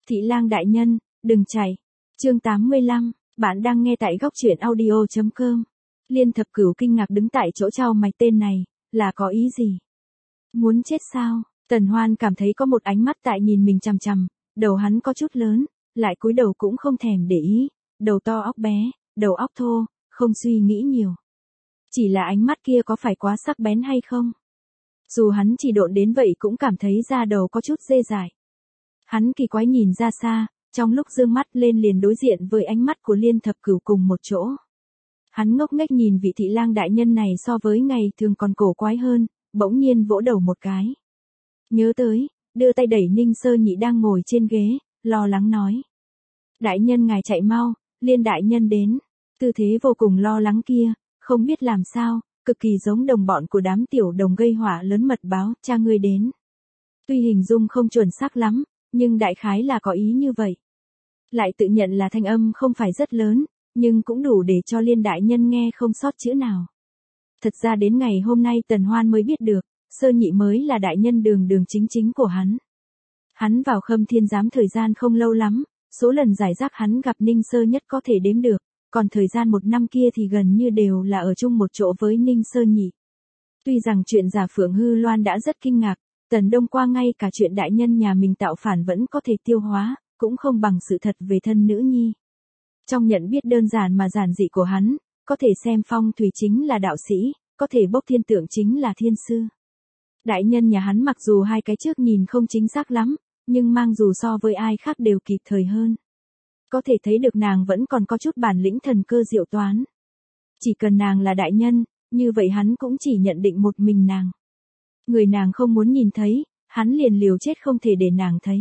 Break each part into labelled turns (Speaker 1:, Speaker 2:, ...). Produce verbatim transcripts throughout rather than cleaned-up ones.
Speaker 1: Thị lang đại nhân, đừng chạy. Chương tám mươi lăm, bạn đang nghe tại góc truyện audio chấm com. Liên Thập Cửu kinh ngạc đứng tại chỗ chau mày, tên này, là có ý gì? Muốn chết sao? Tần Hoan cảm thấy có một ánh mắt tại nhìn mình chằm chằm, đầu hắn có chút lớn, lại cúi đầu cũng không thèm để ý, đầu to óc bé, đầu óc thô, không suy nghĩ nhiều. Chỉ là ánh mắt kia có phải quá sắc bén hay không? Dù hắn chỉ độn đến vậy cũng cảm thấy da đầu có chút dê dại. Hắn kỳ quái nhìn ra xa, trong lúc dương mắt lên liền đối diện với ánh mắt của Liên Thập Cửu cùng một chỗ. Hắn ngốc nghếch nhìn vị thị lang đại nhân này so với ngày thường còn cổ quái hơn, bỗng nhiên vỗ đầu một cái. Nhớ tới, đưa tay đẩy Ninh Sơ Nhị đang ngồi trên ghế, lo lắng nói. Đại nhân ngài chạy mau, Liên đại nhân đến. Tư thế vô cùng lo lắng kia, không biết làm sao, cực kỳ giống đồng bọn của đám tiểu đồng gây họa lớn mật báo, cha ngươi đến. Tuy hình dung không chuẩn xác lắm, nhưng đại khái là có ý như vậy. Lại tự nhận là thanh âm không phải rất lớn, nhưng cũng đủ để cho Liên đại nhân nghe không sót chữ nào. Thật ra đến ngày hôm nay Tần Hoan mới biết được, Sơ Nhị mới là đại nhân đường đường chính chính của hắn. Hắn vào Khâm Thiên Giám thời gian không lâu lắm, số lần giải rác hắn gặp Ninh Sơ Nhất có thể đếm được, còn thời gian một năm kia thì gần như đều là ở chung một chỗ với Ninh Sơ Nhị. Tuy rằng chuyện giả Phượng Hư Loan đã rất kinh ngạc, Tần Đông qua ngay cả chuyện đại nhân nhà mình tạo phản vẫn có thể tiêu hóa, cũng không bằng sự thật về thân nữ nhi. Trong nhận biết đơn giản mà giản dị của hắn, có thể xem phong thủy chính là đạo sĩ, có thể bốc thiên tượng chính là thiên sư. Đại nhân nhà hắn mặc dù hai cái trước nhìn không chính xác lắm, nhưng mang dù so với ai khác đều kịp thời hơn. Có thể thấy được nàng vẫn còn có chút bản lĩnh thần cơ diệu toán. Chỉ cần nàng là đại nhân, như vậy hắn cũng chỉ nhận định một mình nàng. Người nàng không muốn nhìn thấy, hắn liền liều chết không thể để nàng thấy.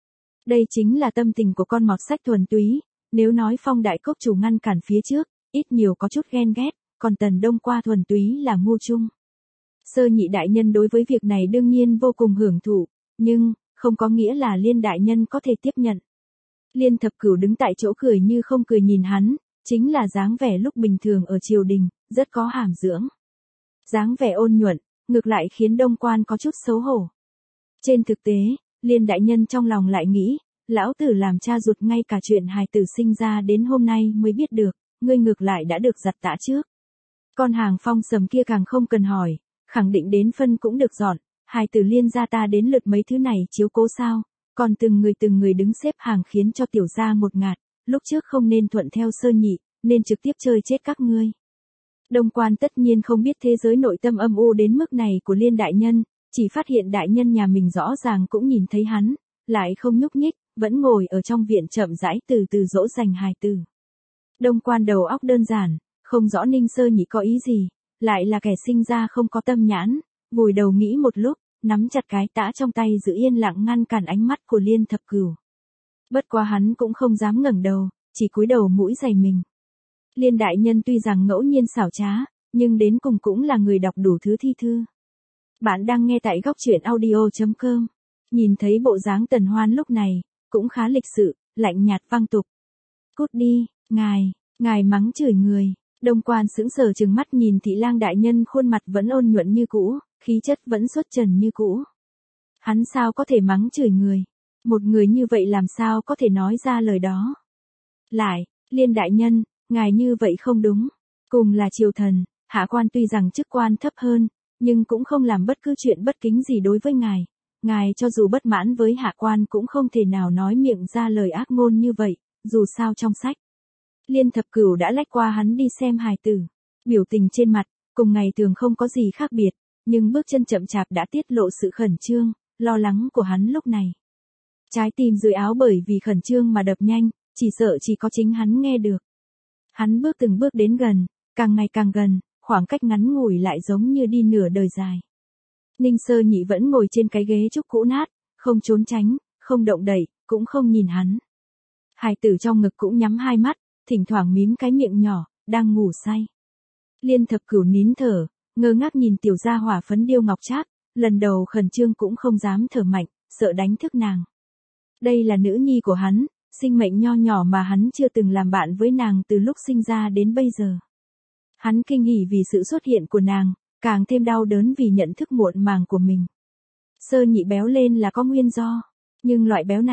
Speaker 1: Đây chính là tâm tình của con mọt sách thuần túy, nếu nói Phong đại cốc chủ ngăn cản phía trước, ít nhiều có chút ghen ghét, còn Tần Đông qua thuần túy là ngu chung. Sơ Nhị đại nhân đối với việc này đương nhiên vô cùng hưởng thụ, nhưng, không có nghĩa là Liên đại nhân có thể tiếp nhận. Liên Thập Cửu đứng tại chỗ cười như không cười nhìn hắn, chính là dáng vẻ lúc bình thường ở triều đình, rất có hàm dưỡng. Dáng vẻ ôn nhuận, ngược lại khiến Đông Quan có chút xấu hổ. Trên thực tế, Liên đại nhân trong lòng lại nghĩ, lão tử làm cha ruột ngay cả chuyện hài tử sinh ra đến hôm nay mới biết được, ngươi ngược lại đã được giặt tã trước. Con hàng Phong Sầm kia càng không cần hỏi, khẳng định đến phân cũng được dọn, hài tử Liên gia ta đến lượt mấy thứ này chiếu cố sao, còn từng người từng người đứng xếp hàng khiến cho tiểu gia ngột ngạt, lúc trước không nên thuận theo Sơ Nhị, nên trực tiếp chơi chết các ngươi. Đông Quan tất nhiên không biết thế giới nội tâm âm u đến mức này của Liên đại nhân, chỉ phát hiện đại nhân nhà mình rõ ràng cũng nhìn thấy hắn, lại không nhúc nhích, vẫn ngồi ở trong viện chậm rãi từ từ dỗ dành hài tử. Đông Quan đầu óc đơn giản, không rõ Ninh Sơ Nhị có ý gì, lại là kẻ sinh ra không có tâm nhãn, vùi đầu nghĩ một lúc, nắm chặt cái tã trong tay giữ yên lặng ngăn cản ánh mắt của Liên Thập Cửu. Bất quá hắn cũng không dám ngẩng đầu, chỉ cúi đầu mũi dày mình. Liên đại nhân tuy rằng ngẫu nhiên xảo trá, nhưng đến cùng cũng là người đọc đủ thứ thi thư. Bạn đang nghe tại góc truyện audio chấm com. Nhìn thấy bộ dáng Tần Hoan lúc này, cũng khá lịch sự, lạnh nhạt vang tục. Cút đi, ngài, ngài mắng chửi người. Đông Quan sững sờ trừng mắt nhìn thị lang đại nhân khuôn mặt vẫn ôn nhuận như cũ, khí chất vẫn xuất trần như cũ. Hắn sao có thể mắng chửi người? Một người như vậy làm sao có thể nói ra lời đó? Lại, Liên đại nhân, ngài như vậy không đúng. Cùng là triều thần, hạ quan tuy rằng chức quan thấp hơn, nhưng cũng không làm bất cứ chuyện bất kính gì đối với ngài. Ngài cho dù bất mãn với hạ quan cũng không thể nào nói miệng ra lời ác ngôn như vậy, dù sao trong sách. Liên Thập Cửu đã lách qua hắn đi xem hài tử. Biểu tình trên mặt, cùng ngày thường không có gì khác biệt, nhưng bước chân chậm chạp đã tiết lộ sự khẩn trương, lo lắng của hắn lúc này. Trái tim dưới áo bởi vì khẩn trương mà đập nhanh, chỉ sợ chỉ có chính hắn nghe được. Hắn bước từng bước đến gần, càng ngày càng gần, khoảng cách ngắn ngủi lại giống như đi nửa đời dài. Ninh Sơ Nhị vẫn ngồi trên cái ghế trúc cũ nát, không trốn tránh, không động đậy, cũng không nhìn hắn. Hài tử trong ngực cũng nhắm hai mắt, thỉnh thoảng mím cái miệng nhỏ, đang ngủ say. Liên Thập Cửu nín thở, ngơ ngác nhìn tiểu gia hỏa phấn điêu ngọc trác, lần đầu khẩn trương cũng không dám thở mạnh, sợ đánh thức nàng. Đây là nữ nhi của hắn, sinh mệnh nho nhỏ mà hắn chưa từng làm bạn với nàng từ lúc sinh ra đến bây giờ. Hắn kinh hỉ vì sự xuất hiện của nàng, càng thêm đau đớn vì nhận thức muộn màng của mình. Sơ Nhị béo lên là có nguyên do, nhưng loại béo này,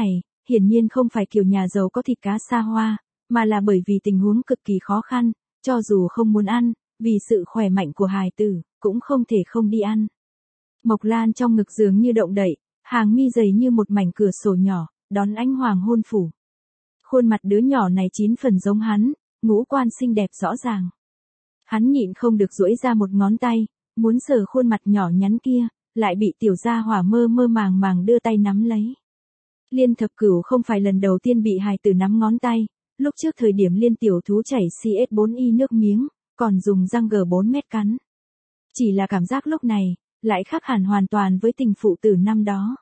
Speaker 1: hiển nhiên không phải kiểu nhà giàu có thịt cá xa hoa, mà là bởi vì tình huống cực kỳ khó khăn, cho dù không muốn ăn, vì sự khỏe mạnh của hài tử, cũng không thể không đi ăn. Mộc Lan trong ngực giường như động đậy, hàng mi dày như một mảnh cửa sổ nhỏ, đón ánh hoàng hôn phủ. Khuôn mặt đứa nhỏ này chín phần giống hắn, ngũ quan xinh đẹp rõ ràng. Hắn nhịn không được duỗi ra một ngón tay, muốn sờ khuôn mặt nhỏ nhắn kia, lại bị tiểu gia hỏa mơ mơ màng màng đưa tay nắm lấy. Liên Thập Cửu không phải lần đầu tiên bị hài tử nắm ngón tay, lúc trước thời điểm Liên tiểu thú chảy C S bốn Y nước miếng, còn dùng răng G bốn mét cắn. Chỉ là cảm giác lúc này, lại khác hẳn hoàn toàn với tình phụ tử năm đó.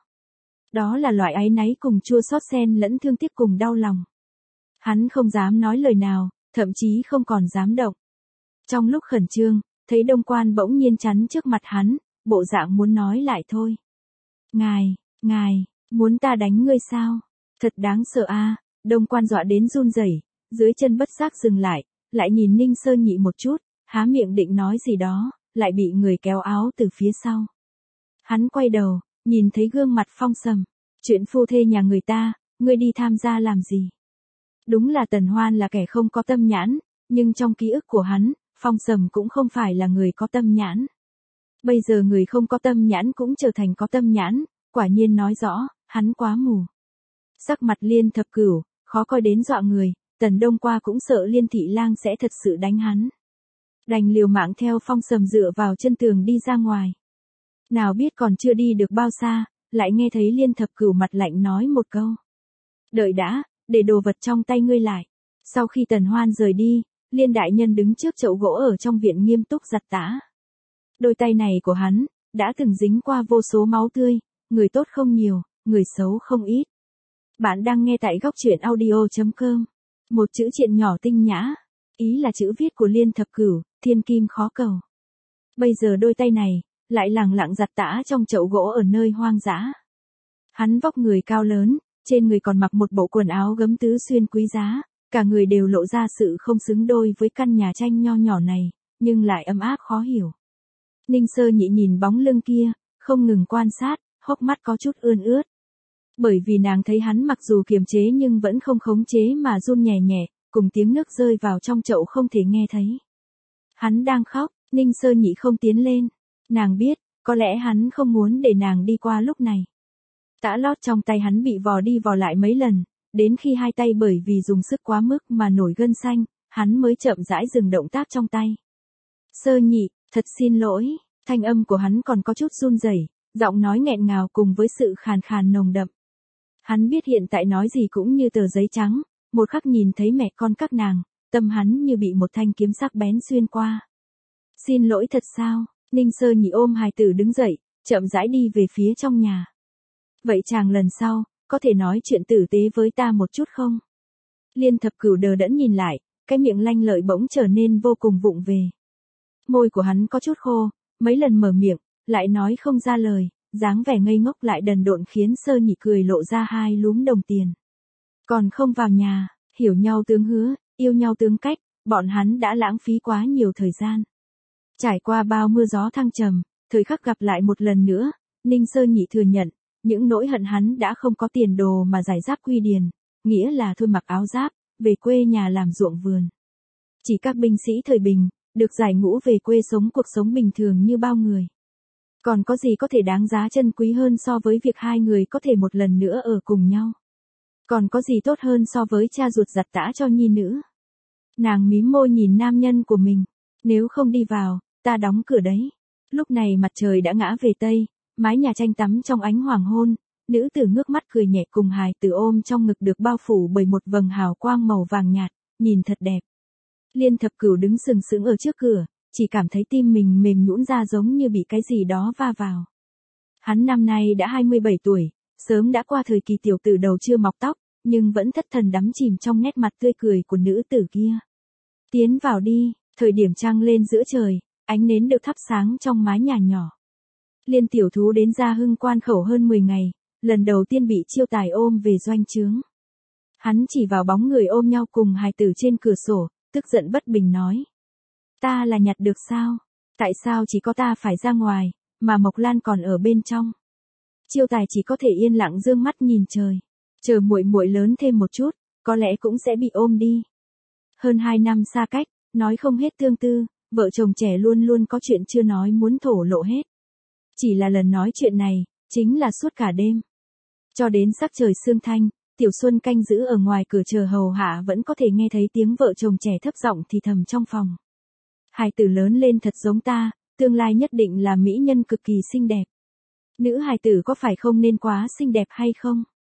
Speaker 1: Đó là loại áy náy cùng chua xót xen lẫn thương tiếc cùng đau lòng. Hắn không dám nói lời nào, thậm chí không còn dám động. Trong lúc khẩn trương, thấy Đông Quan bỗng nhiên chắn trước mặt hắn, bộ dạng muốn nói lại thôi. Ngài, ngài, muốn ta đánh ngươi sao? Thật đáng sợ a. Đông Quan dọa đến run rẩy, dưới chân bất giác dừng lại, lại nhìn Ninh Sơ Nhị một chút, há miệng định nói gì đó, lại bị người kéo áo từ phía sau. Hắn quay đầu, nhìn thấy gương mặt Phong Sầm. Chuyện phu thê nhà người ta, ngươi đi tham gia làm gì? Đúng là Tần Hoan là kẻ không có tâm nhãn, nhưng trong ký ức của hắn, Phong Sầm cũng không phải là người có tâm nhãn. Bây giờ người không có tâm nhãn cũng trở thành có tâm nhãn, quả nhiên nói rõ, hắn quá mù. Sắc mặt Liên Thập Cửu, khó coi đến dọa người, Tần Đông qua cũng sợ Liên Thị Lang sẽ thật sự đánh hắn. Đành liều mạng theo Phong Sầm dựa vào chân tường đi ra ngoài. Nào biết còn chưa đi được bao xa, lại nghe thấy Liên Thập Cửu mặt lạnh nói một câu. Đợi đã, để đồ vật trong tay ngươi lại. Sau khi Tần Hoan rời đi, Liên đại nhân đứng trước chậu gỗ ở trong viện nghiêm túc giặt tã. Đôi tay này của hắn, đã từng dính qua vô số máu tươi, người tốt không nhiều, người xấu không ít. Bạn đang nghe tại góc truyện audio chấm com. Một chữ triện nhỏ tinh nhã, ý là chữ viết của Liên Thập Cửu, thiên kim khó cầu. Bây giờ đôi tay này, lại lẳng lặng giặt tã trong chậu gỗ ở nơi hoang dã. Hắn vóc người cao lớn, trên người còn mặc một bộ quần áo gấm tứ xuyên quý giá, cả người đều lộ ra sự không xứng đôi với căn nhà tranh nho nhỏ này, nhưng lại ấm áp khó hiểu. Ninh Sơ Nhị nhìn bóng lưng kia, không ngừng quan sát, hốc mắt có chút ươn ướt. Bởi vì nàng thấy hắn mặc dù kiềm chế nhưng vẫn không khống chế mà run nhẹ nhẹ, cùng tiếng nước rơi vào trong chậu không thể nghe thấy. Hắn đang khóc, Ninh Sơ Nhị không tiến lên. Nàng biết, có lẽ hắn không muốn để nàng đi qua lúc này. Tã lót trong tay hắn bị vò đi vò lại mấy lần, đến khi hai tay bởi vì dùng sức quá mức mà nổi gân xanh, hắn mới chậm rãi dừng động tác trong tay. Sơ Nhị, thật xin lỗi, thanh âm của hắn còn có chút run rẩy, giọng nói nghẹn ngào cùng với sự khàn khàn nồng đậm. Hắn biết hiện tại nói gì cũng như tờ giấy trắng, một khắc nhìn thấy mẹ con các nàng, tâm hắn như bị một thanh kiếm sắc bén xuyên qua. Xin lỗi thật sao? Ninh Sơ Nhị ôm hài tử đứng dậy, chậm rãi đi về phía trong nhà. Vậy chàng lần sau, có thể nói chuyện tử tế với ta một chút không? Liên Thập Cửu đờ đẫn nhìn lại, cái miệng lanh lợi bỗng trở nên vô cùng vụng về. Môi của hắn có chút khô, mấy lần mở miệng, lại nói không ra lời, dáng vẻ ngây ngốc lại đần độn khiến Sơ Nhị cười lộ ra hai lúm đồng tiền. Còn không vào nhà, hiểu nhau tướng hứa, yêu nhau tướng cách, bọn hắn đã lãng phí quá nhiều thời gian. Trải qua bao mưa gió thăng trầm, thời khắc gặp lại một lần nữa, Ninh Sơ Nhị thừa nhận, những nỗi hận hắn đã không có tiền đồ mà giải giáp quy điền, nghĩa là thôi mặc áo giáp, về quê nhà làm ruộng vườn. Chỉ các binh sĩ thời bình, được giải ngũ về quê sống cuộc sống bình thường như bao người. Còn có gì có thể đáng giá trân quý hơn so với việc hai người có thể một lần nữa ở cùng nhau? Còn có gì tốt hơn so với cha ruột giặt tã cho nhi nữ? Nàng mím môi nhìn nam nhân của mình, nếu không đi vào, ta đóng cửa đấy. Lúc này mặt trời đã ngã về tây, mái nhà tranh tắm trong ánh hoàng hôn, nữ tử ngước mắt cười nhẹ cùng hài tử ôm trong ngực được bao phủ bởi một vầng hào quang màu vàng nhạt, nhìn thật đẹp. Liên Thập Cửu đứng sừng sững ở trước cửa, chỉ cảm thấy tim mình mềm nhũn ra giống như bị cái gì đó va vào. Hắn năm nay đã hai mươi bảy tuổi, sớm đã qua thời kỳ tiểu tử đầu chưa mọc tóc, nhưng vẫn thất thần đắm chìm trong nét mặt tươi cười của nữ tử kia. Tiến vào đi, thời điểm trăng lên giữa trời, ánh nến được thắp sáng trong mái nhà nhỏ. Liên tiểu thú đến Gia Hưng quan khẩu hơn mười ngày, lần đầu tiên bị Chiêu Tài ôm về doanh trướng. Hắn chỉ vào bóng người ôm nhau cùng hài tử trên cửa sổ, tức giận bất bình nói. Ta là nhặt được sao? Tại sao chỉ có ta phải ra ngoài, mà Mộc Lan còn ở bên trong? Chiêu Tài chỉ có thể yên lặng dương mắt nhìn trời. Chờ muội muội lớn thêm một chút, có lẽ cũng sẽ bị ôm đi. Hơn hai năm xa cách, nói không hết tương tư, vợ chồng trẻ luôn luôn có chuyện chưa nói muốn thổ lộ hết. Chỉ là lần nói chuyện này, chính là suốt cả đêm. Cho đến sắc trời sương thanh, Tiểu Xuân canh giữ ở ngoài cửa chờ hầu hạ vẫn có thể nghe thấy tiếng vợ chồng trẻ thấp giọng thì thầm trong phòng. Hài tử lớn lên thật giống ta, tương lai nhất định là mỹ nhân cực kỳ xinh đẹp. Nữ hài tử có phải không nên quá xinh đẹp hay không?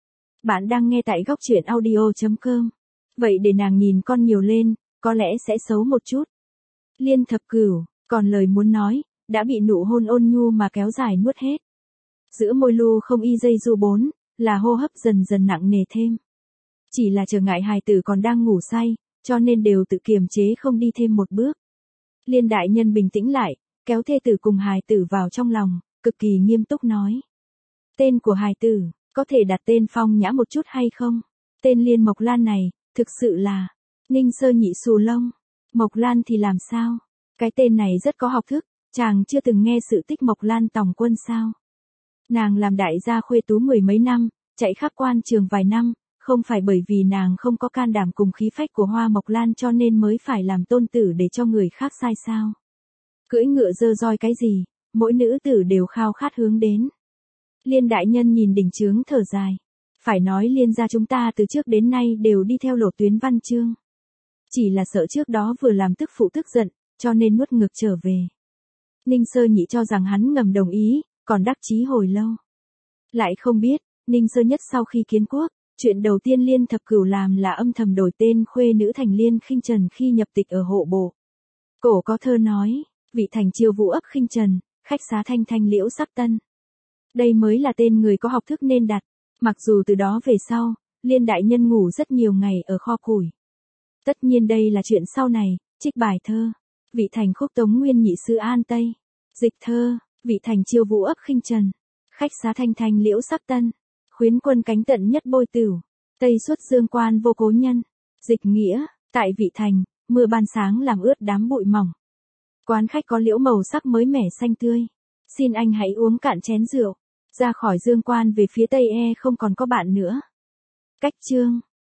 Speaker 1: Bạn đang nghe tại góc truyện audio chấm com. Vậy để nàng nhìn con nhiều lên, có lẽ sẽ xấu một chút. Liên Thập Cửu, còn lời muốn nói, đã bị nụ hôn ôn nhu mà kéo dài nuốt hết. Giữa môi Lu không y dây du bốn, là hô hấp dần dần nặng nề thêm. Chỉ là trở ngại hài tử còn đang ngủ say, cho nên đều tự kiềm chế không đi thêm một bước. Liên đại nhân bình tĩnh lại, kéo thê tử cùng hài tử vào trong lòng, cực kỳ nghiêm túc nói. Tên của hài tử, có thể đặt tên phong nhã một chút hay không? Tên Liên Mộc Lan này, thực sự là Ninh Sơ Nhị xù lông. Mộc Lan thì làm sao? Cái tên này rất có học thức, chàng chưa từng nghe sự tích Mộc Lan tòng quân sao? Nàng làm đại gia khuê tú mười mấy năm, chạy khắp quan trường vài năm, không phải bởi vì nàng không có can đảm cùng khí phách của Hoa Mộc Lan cho nên mới phải làm tôn tử để cho người khác sai sao? Cưỡi ngựa dơ roi cái gì, mỗi nữ tử đều khao khát hướng đến. Liên đại nhân nhìn đỉnh chướng thở dài. Phải nói Liên gia chúng ta từ trước đến nay đều đi theo lộ tuyến văn chương. Chỉ là sợ trước đó vừa làm tức phụ tức giận, cho nên nuốt ngược trở về. Ninh Sơ Nhị cho rằng hắn ngầm đồng ý, còn đắc chí hồi lâu. Lại không biết, Ninh Sơ Nhất sau khi kiến quốc, chuyện đầu tiên Liên Thập Cửu làm là âm thầm đổi tên khuê nữ thành Liên Khinh Trần khi nhập tịch ở hộ bộ. Cổ có thơ nói, vị thành chiêu vũ ấp Khinh Trần, khách xá thanh thanh liễu sắc tân. Đây mới là tên người có học thức nên đặt, mặc dù từ đó về sau, Liên đại nhân ngủ rất nhiều ngày ở kho củi. Tất nhiên đây là chuyện sau này, trích bài thơ, vị thành khúc Tống Nguyên Nhị Sư An Tây. Dịch thơ, vị thành chiêu vũ ấp Khinh Trần, khách xá thanh thanh liễu sắc tân. Khuyến quân cánh tận nhất bôi tửu, Tây xuất dương quan vô cố nhân. Dịch nghĩa, tại vị thành, mưa ban sáng làm ướt đám bụi mỏng. Quán khách có liễu màu sắc mới mẻ xanh tươi. Xin anh hãy uống cạn chén rượu. Ra khỏi dương quan về phía tây e không còn có bạn nữa. Cách chương.